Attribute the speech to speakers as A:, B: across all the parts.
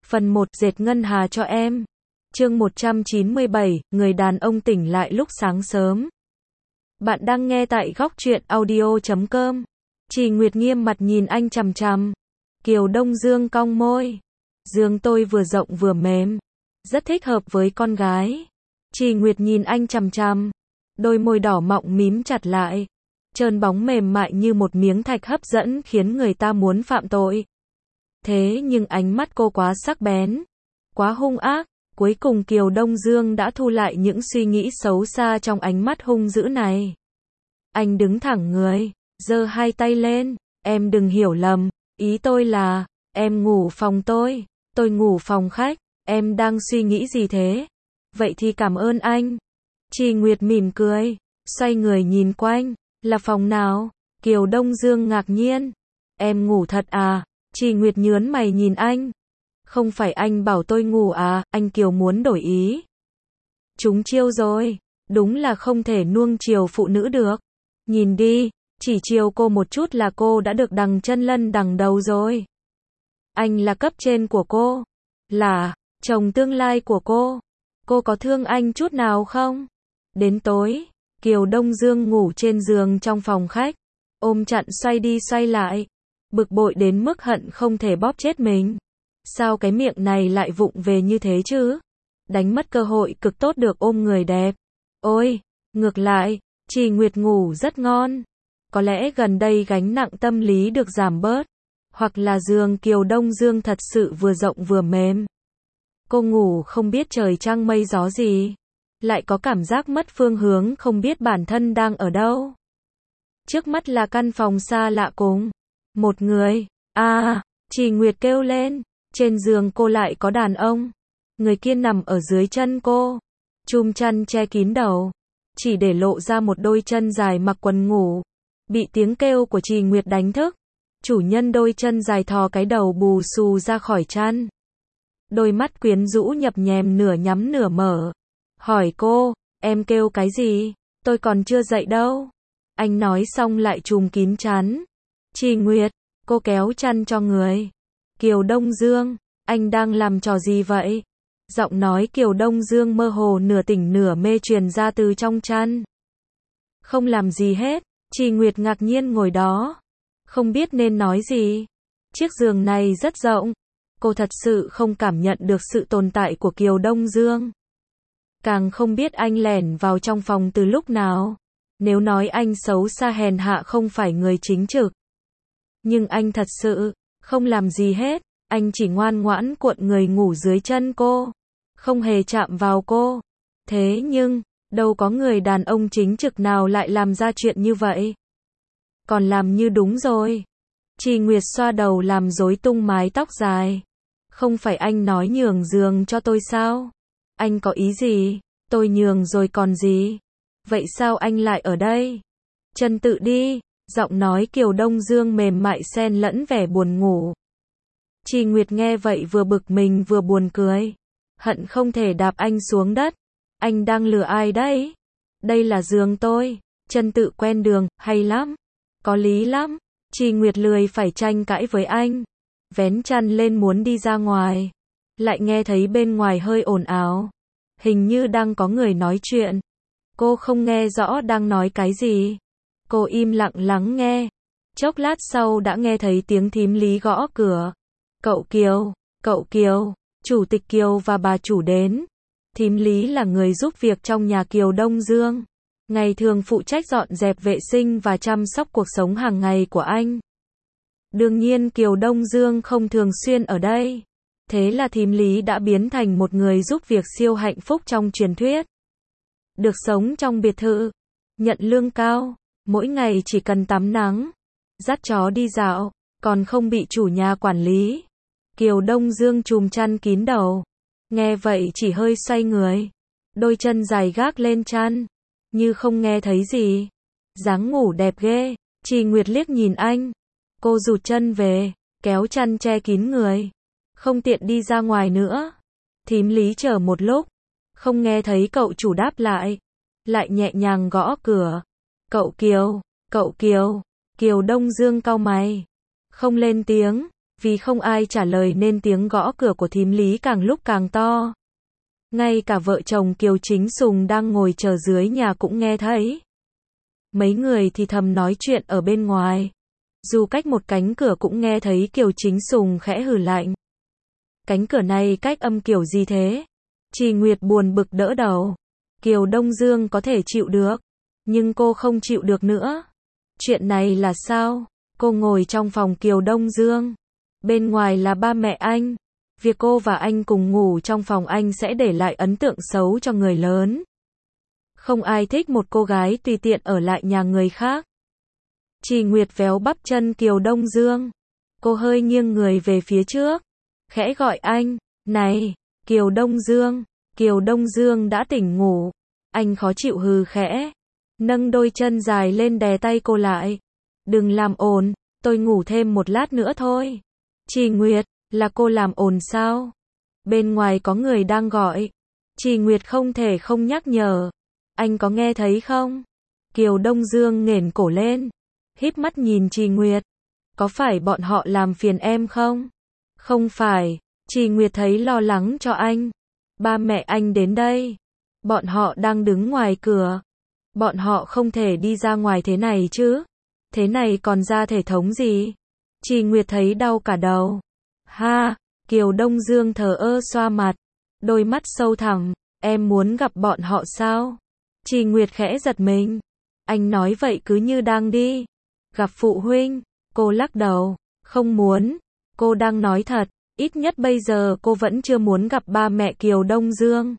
A: Phần 1 dệt ngân hà cho em. Chương 197, người đàn ông tỉnh lại lúc sáng sớm. Bạn đang nghe tại góc truyện audio.com. Trì Nguyệt nghiêm mặt nhìn anh chằm chằm. Kiều Đông Dương cong môi. Giường tôi vừa rộng vừa mềm, rất thích hợp với con gái. Trì Nguyệt nhìn anh chằm chằm, đôi môi đỏ mọng mím chặt lại, trơn bóng mềm mại như một miếng thạch hấp dẫn khiến người ta muốn phạm tội. Thế nhưng ánh mắt cô quá sắc bén, quá hung ác, cuối cùng Kiều Đông Dương đã thu lại những suy nghĩ xấu xa trong ánh mắt hung dữ này. Anh đứng thẳng người, giơ hai tay lên, em đừng hiểu lầm, ý tôi là, em ngủ phòng tôi ngủ phòng khách, em đang suy nghĩ gì thế? Vậy thì cảm ơn anh. Trì Nguyệt mỉm cười, xoay người nhìn quanh, là phòng nào? Kiều Đông Dương ngạc nhiên, em ngủ thật à? Trì Nguyệt nhớn mày nhìn anh. Không phải anh bảo tôi ngủ à? Anh Kiều muốn đổi ý. Trúng chiêu rồi, đúng là không thể nuông chiều phụ nữ được. Nhìn đi, chỉ chiều cô một chút là cô đã được đằng chân lân đằng đầu rồi. Anh là cấp trên của cô, là chồng tương lai của cô có thương anh chút nào không? Đến tối, Kiều Đông Dương ngủ trên giường trong phòng khách, ôm chặn xoay đi xoay lại, bực bội đến mức hận không thể bóp chết mình. Sao cái miệng này lại vụng về như thế chứ? Đánh mất cơ hội cực tốt được ôm người đẹp. Ôi, ngược lại, Trì Nguyệt ngủ rất ngon. Có lẽ gần đây gánh nặng tâm lý được giảm bớt, hoặc là giường Kiều Đông Dương thật sự vừa rộng vừa mềm. Cô ngủ không biết trời trăng mây gió gì, lại có cảm giác mất phương hướng, không biết bản thân đang ở đâu. Trước mắt là căn phòng xa lạ cùng một người. Trì Nguyệt kêu lên. Trên giường cô lại có đàn ông. Người kia nằm ở dưới chân cô, chùm chăn che kín đầu, chỉ để lộ ra một đôi chân dài mặc quần ngủ. Bị tiếng kêu của Trì Nguyệt đánh thức, chủ nhân đôi chân dài thò cái đầu bù xù ra khỏi chăn. Đôi mắt quyến rũ nhập nhèm nửa nhắm nửa mở. Hỏi cô, em kêu cái gì? Tôi còn chưa dậy đâu. Anh nói xong lại trùm kín chăn. Trì Nguyệt, cô kéo chăn cho người. Kiều Đông Dương, anh đang làm trò gì vậy? Giọng nói Kiều Đông Dương mơ hồ nửa tỉnh nửa mê truyền ra từ trong chăn. Không làm gì hết. Trì Nguyệt ngạc nhiên ngồi đó, không biết nên nói gì. Chiếc giường này rất rộng, cô thật sự không cảm nhận được sự tồn tại của Kiều Đông Dương. Càng không biết anh lẻn vào trong phòng từ lúc nào. Nếu nói anh xấu xa hèn hạ không phải người chính trực, nhưng anh thật sự không làm gì hết. Anh chỉ ngoan ngoãn cuộn người ngủ dưới chân cô, không hề chạm vào cô. Thế nhưng, đâu có người đàn ông chính trực nào lại làm ra chuyện như vậy. Còn làm như đúng rồi. Trì Nguyệt xoa đầu làm rối tung mái tóc dài. Không phải anh nói nhường giường cho tôi sao? Anh có ý gì? Tôi nhường rồi còn gì? Vậy sao anh lại ở đây? Chân tự đi. Giọng nói Kiều Đông Dương mềm mại xen lẫn vẻ buồn ngủ. Trì Nguyệt nghe vậy vừa bực mình vừa buồn cười. Hận không thể đạp anh xuống đất. Anh đang lừa ai đấy? Đây là giường tôi. Chân tự quen đường, hay lắm. Có lý lắm. Trì Nguyệt lười phải tranh cãi với anh. Vén chăn lên muốn đi ra ngoài. Lại nghe thấy bên ngoài hơi ồn ào. Hình như đang có người nói chuyện. Cô không nghe rõ đang nói cái gì. Cô im lặng lắng nghe. Chốc lát sau đã nghe thấy tiếng thím Lý gõ cửa. Cậu Kiều, chủ tịch Kiều và bà chủ đến. Thím Lý là người giúp việc trong nhà Kiều Đông Dương. Ngày thường phụ trách dọn dẹp vệ sinh và chăm sóc cuộc sống hàng ngày của anh. Đương nhiên Kiều Đông Dương không thường xuyên ở đây. Thế là thím Lý đã biến thành một người giúp việc siêu hạnh phúc trong truyền thuyết. Được sống trong biệt thự, nhận lương cao, mỗi ngày chỉ cần tắm nắng, dắt chó đi dạo, còn không bị chủ nhà quản lý. Kiều Đông Dương chùm chăn kín đầu. Nghe vậy chỉ hơi xoay người, đôi chân dài gác lên chăn, như không nghe thấy gì. Dáng ngủ đẹp ghê. Trì Nguyệt liếc nhìn anh. Cô rụt chân về, kéo chăn che kín người. Không tiện đi ra ngoài nữa. Thím Lý chờ một lúc, không nghe thấy cậu chủ đáp lại. Lại nhẹ nhàng gõ cửa. Cậu Kiều. Kiều Đông Dương cau mày, không lên tiếng. Vì không ai trả lời nên tiếng gõ cửa của thím Lý càng lúc càng to. Ngay cả vợ chồng Kiều Chính Sùng đang ngồi chờ dưới nhà cũng nghe thấy. Mấy người thì thầm nói chuyện ở bên ngoài. Dù cách một cánh cửa cũng nghe thấy Kiều Chính Sùng khẽ hừ lạnh. Cánh cửa này cách âm kiểu gì thế? Trì Nguyệt buồn bực đỡ đầu. Kiều Đông Dương có thể chịu được, nhưng cô không chịu được nữa. Chuyện này là sao? Cô ngồi trong phòng Kiều Đông Dương. Bên ngoài là ba mẹ anh. Việc cô và anh cùng ngủ trong phòng anh sẽ để lại ấn tượng xấu cho người lớn. Không ai thích một cô gái tùy tiện ở lại nhà người khác. Trì Nguyệt véo bắp chân Kiều Đông Dương. Cô hơi nghiêng người về phía trước, khẽ gọi anh. Này, Kiều Đông Dương. Kiều Đông Dương đã tỉnh ngủ. Anh khó chịu hừ khẽ, nâng đôi chân dài lên đè tay cô lại. Đừng làm ồn, tôi ngủ thêm một lát nữa thôi. Trì Nguyệt, là cô làm ồn sao? Bên ngoài có người đang gọi. Trì Nguyệt không thể không nhắc nhở. Anh có nghe thấy không? Kiều Đông Dương nghển cổ lên, híp mắt nhìn Trì Nguyệt. Có phải bọn họ làm phiền em không? Không phải. Trì Nguyệt thấy lo lắng cho anh. Ba mẹ anh đến đây. Bọn họ đang đứng ngoài cửa. Bọn họ không thể đi ra ngoài thế này chứ. Thế này còn ra thể thống gì? Trì Nguyệt thấy đau cả đầu. Ha, Kiều Đông Dương thờ ơ xoa mặt, đôi mắt sâu thẳm. Em muốn gặp bọn họ sao? Trì Nguyệt khẽ giật mình. Anh nói vậy cứ như đang đi gặp phụ huynh. Cô lắc đầu. Không muốn. Cô đang nói thật. Ít nhất bây giờ cô vẫn chưa muốn gặp ba mẹ Kiều Đông Dương.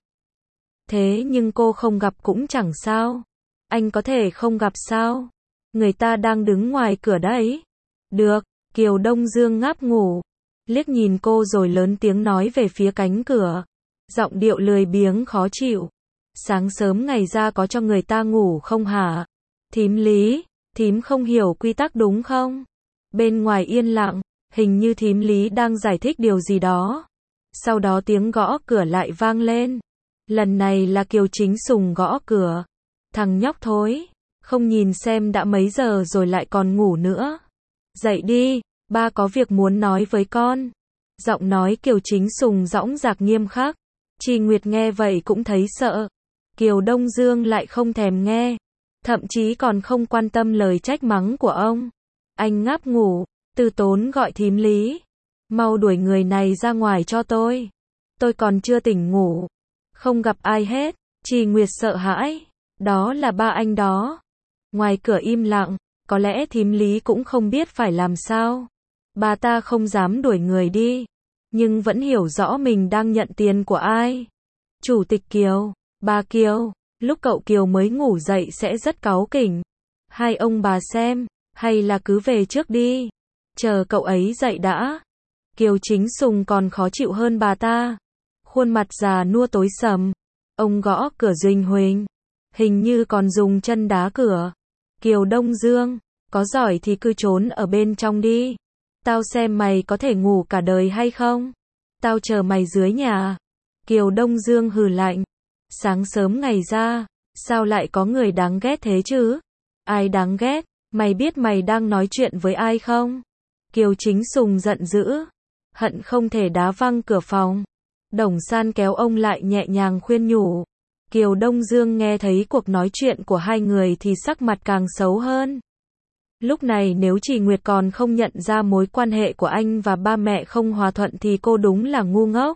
A: Thế nhưng cô không gặp cũng chẳng sao. Anh có thể không gặp sao? Người ta đang đứng ngoài cửa đấy. Được. Kiều Đông Dương ngáp ngủ, liếc nhìn cô rồi lớn tiếng nói về phía cánh cửa. Giọng điệu lười biếng khó chịu. Sáng sớm ngày ra có cho người ta ngủ không hả? Thím Lý, thím không hiểu quy tắc đúng không? Bên ngoài yên lặng, hình như thím Lý đang giải thích điều gì đó. Sau đó tiếng gõ cửa lại vang lên. Lần này là Kiều Chính Sùng gõ cửa. Thằng nhóc thối, không nhìn xem đã mấy giờ rồi lại còn ngủ nữa. Dậy đi, ba có việc muốn nói với con. Giọng nói Kiều Chính Sùng dõng dạc nghiêm khắc. Trì Nguyệt nghe vậy cũng thấy sợ. Kiều Đông Dương lại không thèm nghe, thậm chí còn không quan tâm lời trách mắng của ông. Anh ngáp ngủ, từ tốn gọi thím Lý. Mau đuổi người này ra ngoài cho tôi. Tôi còn chưa tỉnh ngủ. Không gặp ai hết. Trì Nguyệt sợ hãi. Đó là ba anh đó. Ngoài cửa im lặng, có lẽ thím Lý cũng không biết phải làm sao. Bà ta không dám đuổi người đi, nhưng vẫn hiểu rõ mình đang nhận tiền của ai. Chủ tịch Kiều, bà Kiều, lúc cậu Kiều mới ngủ dậy sẽ rất cáu kỉnh. Hai ông bà xem, hay là cứ về trước đi. Chờ cậu ấy dậy đã. Kiều Chính Sùng còn khó chịu hơn bà ta. Khuôn mặt già nua tối sầm. Ông gõ cửa huỳnh huỳnh, hình như còn dùng chân đá cửa. Kiều Đông Dương, có giỏi thì cứ trốn ở bên trong đi. Tao xem mày có thể ngủ cả đời hay không. Tao chờ mày dưới nhà. Kiều Đông Dương hừ lạnh. Sáng sớm ngày ra, sao lại có người đáng ghét thế chứ? Ai đáng ghét? Mày biết mày đang nói chuyện với ai không? Kiều Chính Sùng giận dữ, hận không thể đá văng cửa phòng. Đồng San kéo ông lại nhẹ nhàng khuyên nhủ. Kiều Đông Dương nghe thấy cuộc nói chuyện của hai người thì sắc mặt càng xấu hơn. Lúc này nếu Trì Nguyệt còn không nhận ra mối quan hệ của anh và ba mẹ không hòa thuận thì cô đúng là ngu ngốc.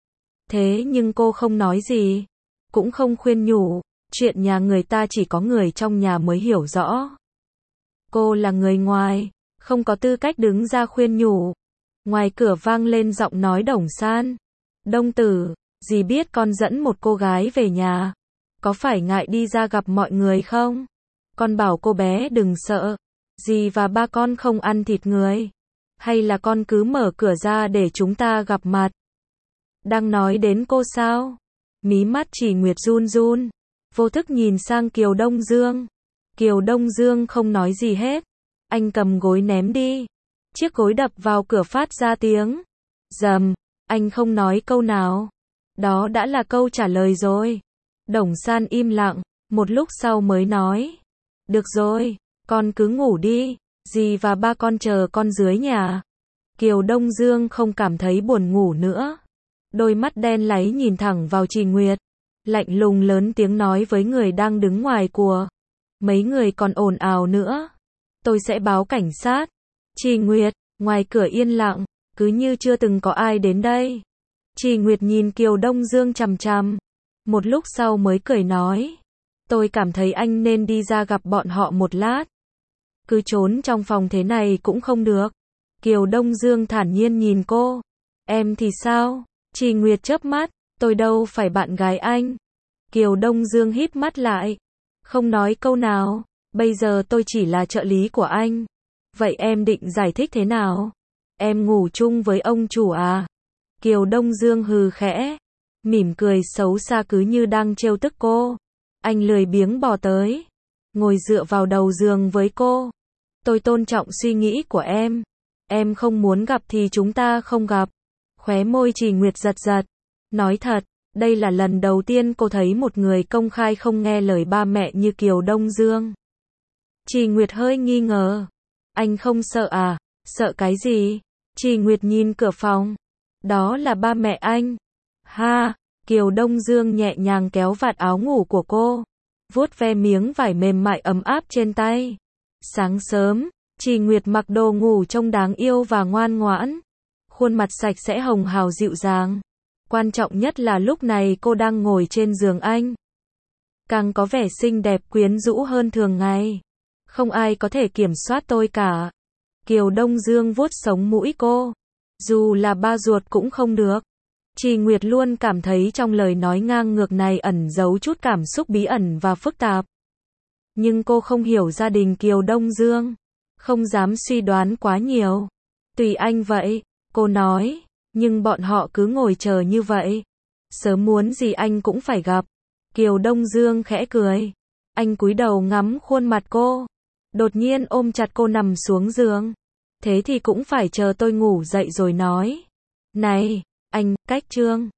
A: Thế nhưng cô không nói gì, cũng không khuyên nhủ. Chuyện nhà người ta chỉ có người trong nhà mới hiểu rõ. Cô là người ngoài, không có tư cách đứng ra khuyên nhủ. Ngoài cửa vang lên giọng nói Đồng San. Đông tử, dì biết con dẫn một cô gái về nhà. Có phải ngại đi ra gặp mọi người không? Con bảo cô bé đừng sợ. Dì và ba con không ăn thịt người. Hay là con cứ mở cửa ra để chúng ta gặp mặt? Đang nói đến cô sao? Mí mắt Trì Nguyệt run run, vô thức nhìn sang Kiều Đông Dương. Kiều Đông Dương không nói gì hết. Anh cầm gối ném đi. Chiếc gối đập vào cửa phát ra tiếng rầm. Anh không nói câu nào. Đó đã là câu trả lời rồi. Đồng San im lặng, một lúc sau mới nói. Được rồi, con cứ ngủ đi. Dì và ba con chờ con dưới nhà. Kiều Đông Dương không cảm thấy buồn ngủ nữa. Đôi mắt đen láy nhìn thẳng vào Trì Nguyệt. Lạnh lùng lớn tiếng nói với người đang đứng ngoài của. Mấy người còn ồn ào nữa. Tôi sẽ báo cảnh sát. Trì Nguyệt, ngoài cửa yên lặng, cứ như chưa từng có ai đến đây. Trì Nguyệt nhìn Kiều Đông Dương chằm chằm. Một lúc sau mới cười nói. Tôi cảm thấy anh nên đi ra gặp bọn họ một lát. Cứ trốn trong phòng thế này cũng không được. Kiều Đông Dương thản nhiên nhìn cô. Em thì sao? Trì Nguyệt chớp mắt. Tôi đâu phải bạn gái anh. Kiều Đông Dương híp mắt lại. Không nói câu nào. Bây giờ tôi chỉ là trợ lý của anh. Vậy em định giải thích thế nào? Em ngủ chung với ông chủ à? Kiều Đông Dương hừ khẽ. Mỉm cười xấu xa cứ như đang trêu tức cô. Anh lười biếng bò tới. Ngồi dựa vào đầu giường với cô. Tôi tôn trọng suy nghĩ của em. Em không muốn gặp thì chúng ta không gặp. Khóe môi Trì Nguyệt giật giật. Nói thật, đây là lần đầu tiên cô thấy một người công khai không nghe lời ba mẹ như Kiều Đông Dương. Trì Nguyệt hơi nghi ngờ. Anh không sợ à? Sợ cái gì? Trì Nguyệt nhìn cửa phòng. Đó là ba mẹ anh. Ha, Kiều Đông Dương nhẹ nhàng kéo vạt áo ngủ của cô. Vuốt ve miếng vải mềm mại ấm áp trên tay. Sáng sớm, Trì Nguyệt mặc đồ ngủ trông đáng yêu và ngoan ngoãn. Khuôn mặt sạch sẽ hồng hào dịu dàng. Quan trọng nhất là lúc này cô đang ngồi trên giường anh. Càng có vẻ xinh đẹp quyến rũ hơn thường ngày. Không ai có thể kiểm soát tôi cả. Kiều Đông Dương vuốt sống mũi cô. Dù là ba ruột cũng không được. Trì Nguyệt luôn cảm thấy trong lời nói ngang ngược này ẩn giấu chút cảm xúc bí ẩn và phức tạp. Nhưng cô không hiểu gia đình Kiều Đông Dương. Không dám suy đoán quá nhiều. Tùy anh vậy, cô nói. Nhưng bọn họ cứ ngồi chờ như vậy. Sớm muốn gì anh cũng phải gặp. Kiều Đông Dương khẽ cười. Anh cúi đầu ngắm khuôn mặt cô. Đột nhiên ôm chặt cô nằm xuống giường. Thế thì cũng phải chờ tôi ngủ dậy rồi nói. Này, anh, cách chương.